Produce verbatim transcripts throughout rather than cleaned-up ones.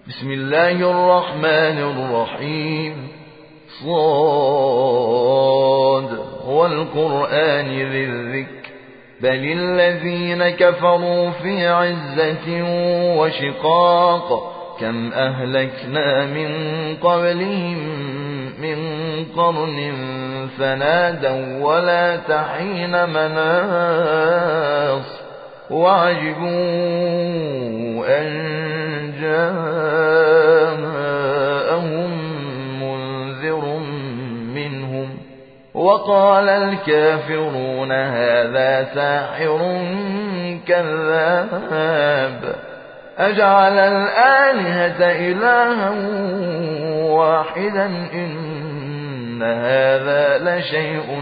بسم الله الرحمن الرحيم. صاد والقرآن ذي الذكر بل الذين كفروا في عزة وشقاق كم أهلكنا من قبلهم من قرن فنادوا ولا تحين مناص وعجبوا أن جاءهم منذر منهم وقال الكافرون هذا ساحر كذاب أجعل الآلهة إلها واحدا إن هذا لشيء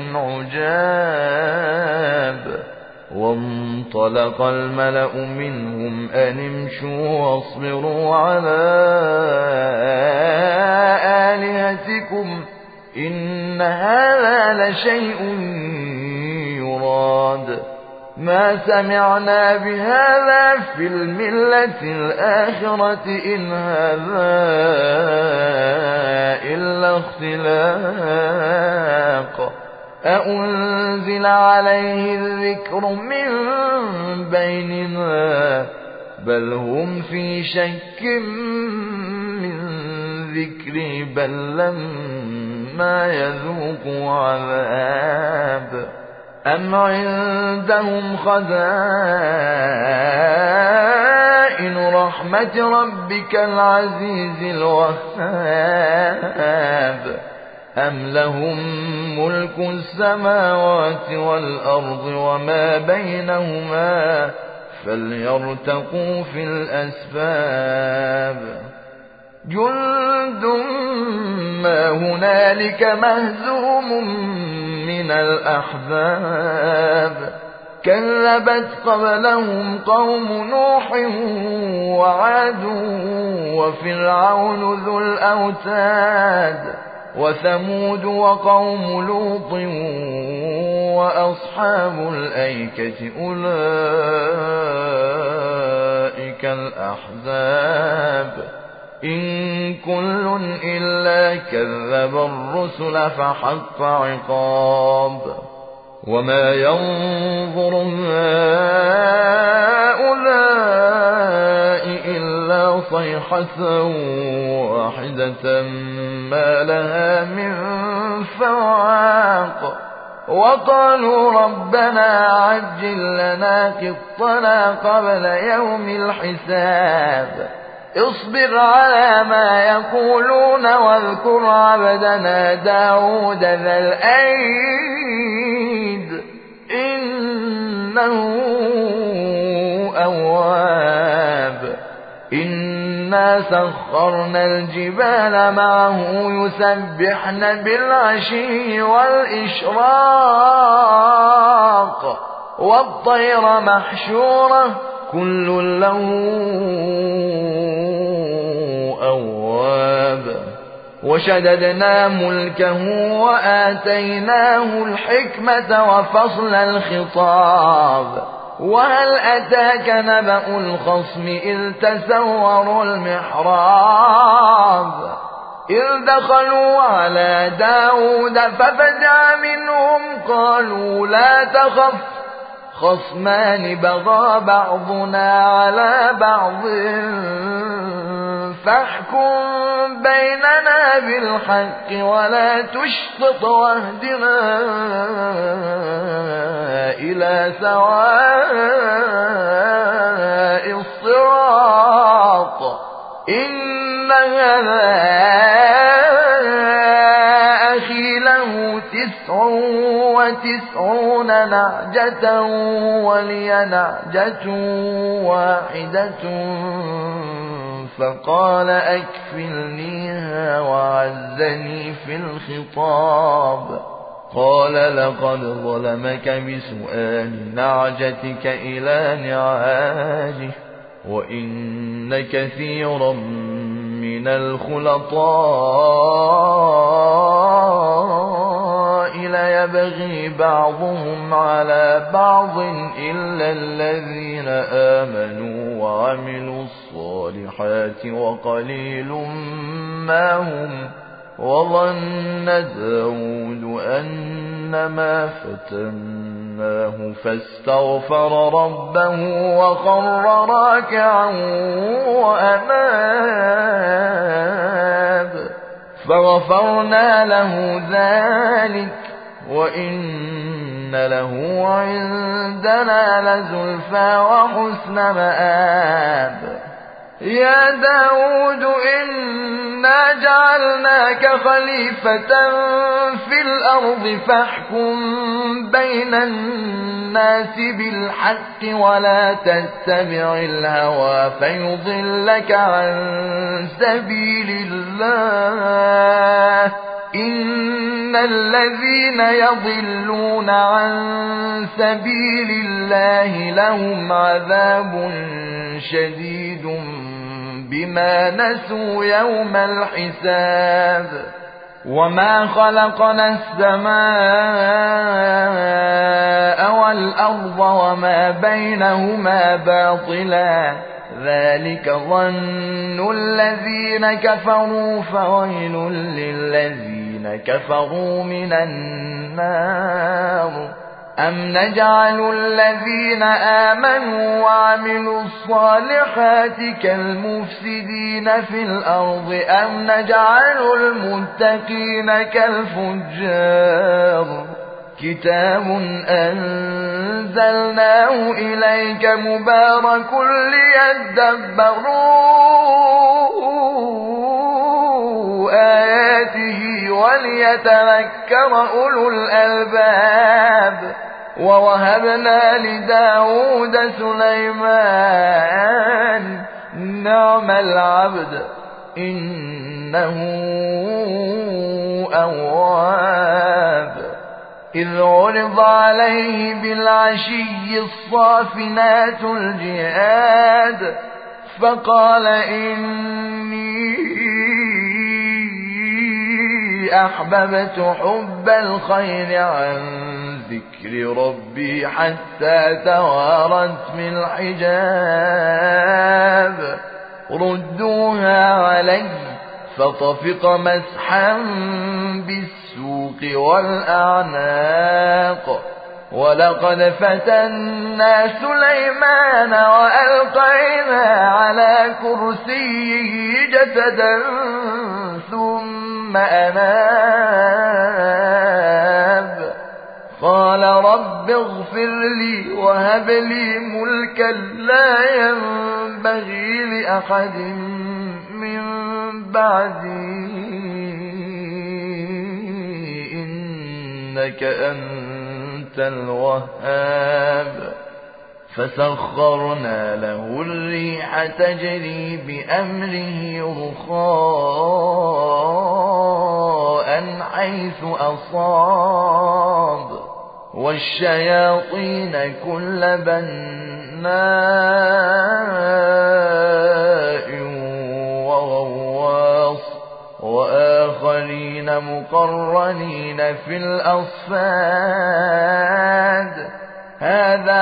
عجاب. وانطلق الملأ منهم أن امشوا واصبروا على آلهتكم إن هذا لشيء يراد ما سمعنا بهذا في الملة الآخرة إن هذا إلا اختلاق أأنزل عليه الذكر من بيننا بل هم في شك من ذكري بل لما يذوقوا عذاب أم عندهم خزائن رحمة ربك العزيز الوهاب أم لهم ملك السماوات والأرض وما بينهما فليرتقوا في الأسباب. جند ما هنالك مهزوم من الأحزاب كذبت قبلهم قوم نوح وعاد وفرعون ذو الأوتاد وثمود وقوم لوط وأصحاب الأيكة أولئك الأحزاب إن كل إلا كذب الرسل فحق عقاب. وما ينظر هؤلاء إلا صيحة واحدة ما لها من فواق وقالوا ربنا عجل لنا قطنا قبل يوم الحساب اصبر على ما يقولون واذكر عبدنا داود ذا الأيد إنه أواب. إنا سخرنا الجبال معه يسبحن بالعشي والإشراق والطير محشورة كل له أواب. وشددنا ملكه وآتيناه الحكمة وفصل الخطاب وهل أتاك نبأ الخصم إذ تسوروا المحراب إذ دخلوا على داود ففزع منهم قالوا لا تخف خصمان بغى بعضنا على بعض فاحكم بيننا بالحق ولا تشطط واهدنا إلى سواء الصراط إن هذا أخي له تسع وتسعون نعجة ولي نعجة واحدة فقال أكفلنيها وعزني في الخطاب قال لقد ظلمك بسؤال نعجتك إلى نعاجه وإن كثيرا من الخلطاء ليبغي بعضهم على بعض إلا الذين آمنوا وعملوا الصالحات الصالحات وقليل ما هم. وظن داود أنما فتناه فاستغفر ربه وخر راكعا وأناب فغفرنا له ذلك وإن له عندنا لزلفى وحسن مآب. يا داود إنا جعلناك خليفة في الأرض فاحكم بين الناس بالحق ولا تتبع الهوى فيضلك عن سبيل الله. إن الذين يضلون عن سبيل الله لهم عذاب شديد بما نسوا يوم الحساب. وما خلقنا السماء والأرض وما بينهما باطلا ذلك ظن الذين كفروا فويل للذين كفروا من النار. أم نجعل الذين آمنوا وعملوا الصالحات كالمفسدين في الأرض أم نجعل المتقين كالفجار. كتاب أنزلناه إليك مبارك ليدبروا آياته وليتذكر أولو الألباب. ووهبنا لداود سليمان نعم العبد إنه أواب. إذ عرض عليه بالعشي الصافنات الجياد فقال إني أحببت حب الخير عن ذكر ربي حتى توارت من الحجاب. ردوها علي فطفق مسحا بالسوق والأعناق. ولقد فتنا سليمان وألقينا على كرسيه جسدا ثم أناب قال رب اغفر لي وهب لي ملكا لا ينبغي لأحد من بعدي إنك أنت الوهاب. فسخرنا له الريح تجري بأمره رخاء حيث أصاب والشياطين كل بناء وغواص وآخرين مقرنين في الأصفاد. هذا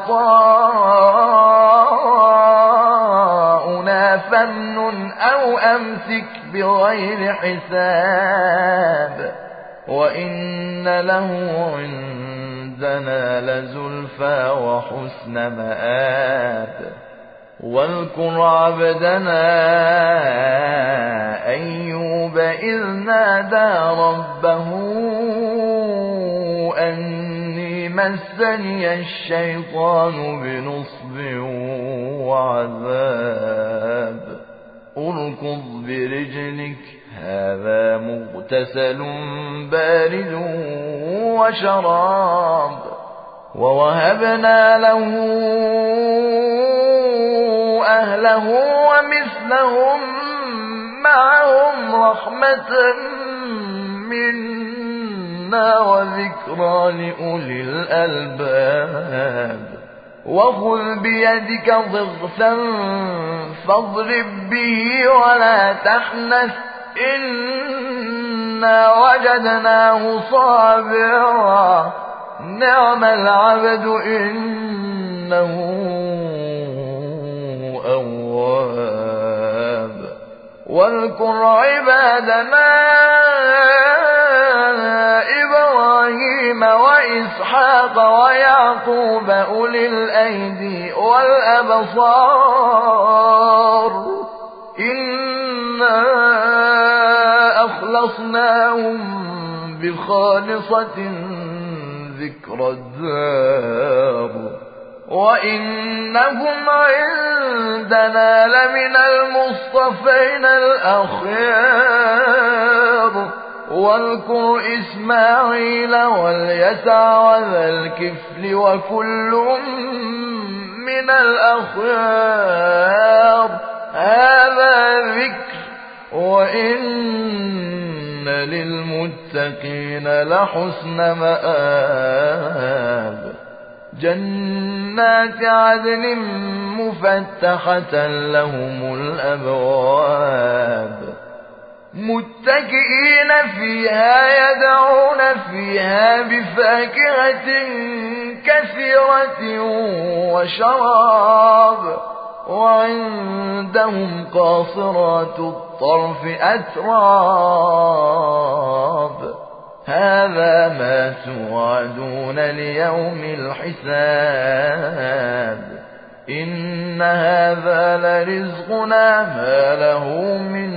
عطاؤنا فامنن أو أمسك بغير حساب. وإن له عندنا لزلفى وحسن مآب. واذكر عبدنا أيوب إذ نادى ربه أني مسني الشيطان بنصب وعذاب. اركض برجلك هذا مغتسل بارد وشراب. ووهبنا له أهله ومثلهم معهم رحمة منا وذكرى لأولي الألباب. وخذ بيدك ضغثا فاضرب به ولا تحنث إنا وجدناه صابرا نعم العبد إنه أواب. واذكر عبادنا إبراهيم وإسحاق ويعقوب أولي الأيدي والأبصار إنا أخلصناهم بخالصة ذكر الدار وإنهم عندنا لمن المصطفين الأخيار واذكر إسماعيل واليسع وذا الكفل وكل من الأخيار هذا ذكر وإن للمتقين لحسن مآب جنات عدن مفتحة لهم الأبواب متكئين فيها يدعون فيها بفاكهة كثيرة وشراب وعندهم قاصرات الطرف أتراب هذا ما توعدون ليوم الحساب إن هذا لرزقنا ما له من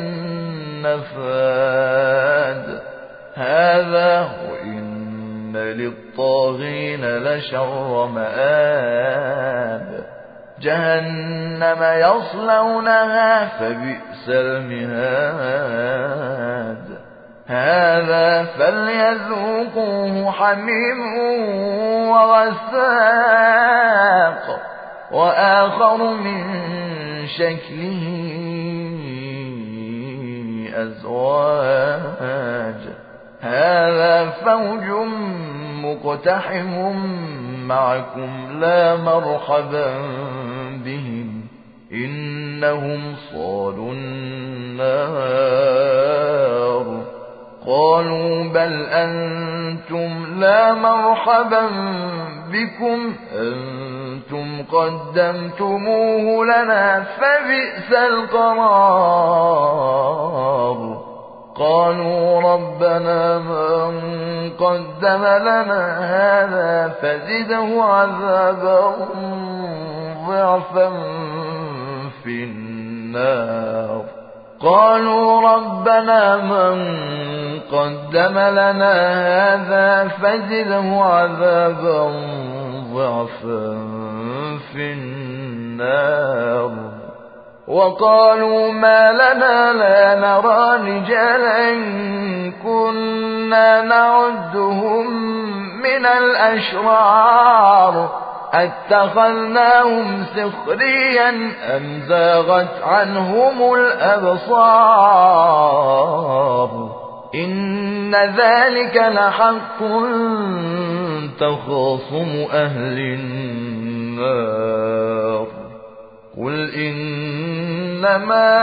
نفاد هذا وإن للطاغين لشر مآب جهنم يصلونها فبئس المهاد هذا فليذوقوه حميم وغساق وآخر من شكله أزواج هذا فوج مقتحم معكم لا مرحبا بهم إنهم صالوا النار قالوا بل أنتم لا مرحبا بكم أنتم قدمتموه لنا فبئس القرار قالوا ربنا من قدم لنا هذا فزده عذابا ضعفا في النار قالوا ربنا من قدم لنا هذا فزده عذابا ضعفا في النار وقالوا ما لنا لا نرى رجالا كنا نعدهم من الأشرار أتخذناهم سخريا أم زاغت عنهم الأبصار إن ذلك لحق تخاصم أهل النار قل إنما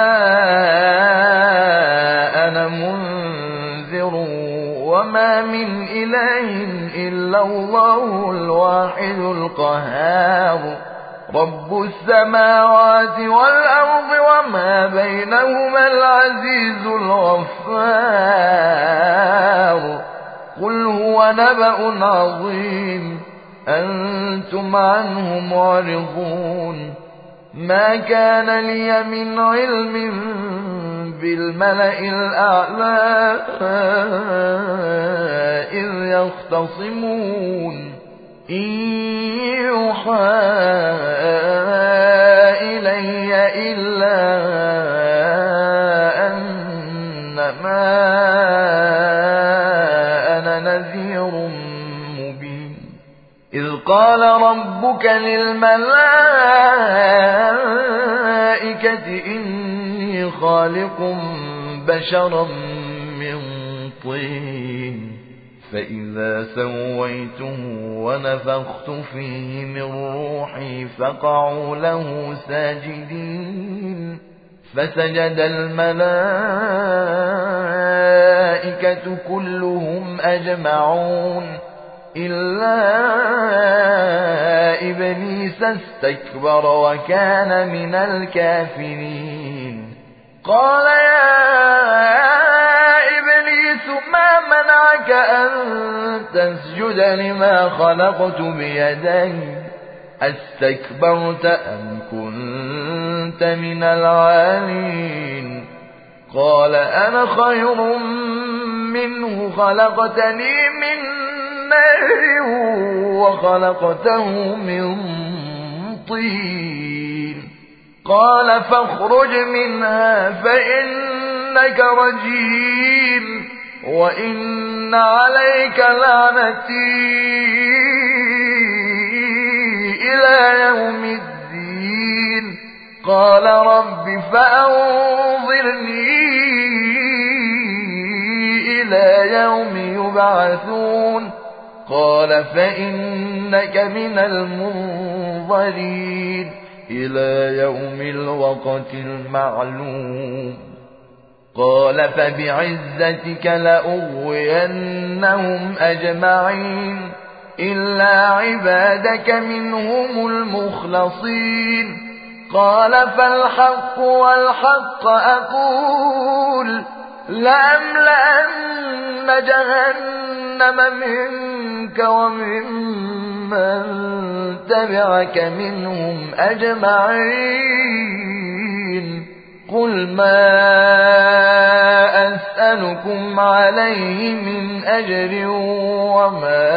أنا منذر وما من إله إلا الله الواحد القهار رب السماوات والأرض وما بينهما العزيز الغفار قل هو نبأ عظيم أنتم عنه معرضون ما كان لي من علم بالملأ الأعلى إذ يختصمون إن يوحى إلي إلا أنما أنا نذير مبين إذ قال ربك للملائكة إني خالق بشرا من طين فإذا سويته ونفخت فيه من روحي فقعوا له ساجدين فسجد الملائكة كلهم أجمعون إلا إبليس استكبر وكان من الكافرين قال يا أن تسجد لما خلقت بيدي أستكبرت أم كنت من العالين قال أنا خير منه خلقتني من نار وخلقته من طين قال فاخرج منها فإنك رجيم وإن عليك لعنتي إلى يوم الدين قال رب فأنظرني إلى يوم يبعثون قال فإنك من المنظرين إلى يوم الوقت المعلوم قال فبعزتك لأغوينهم أجمعين إلا عبادك منهم المخلصين قال فالحق والحق أقول لأملأن جهنم منك ومن من تبعك منهم أجمعين قل ما أسألكم عليه من أجر وما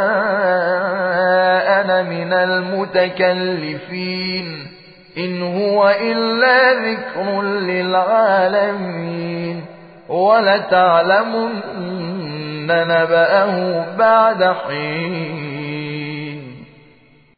أنا من المتكلفين إن هو إلا ذكر للعالمين ولتعلمن نبأه بعد حين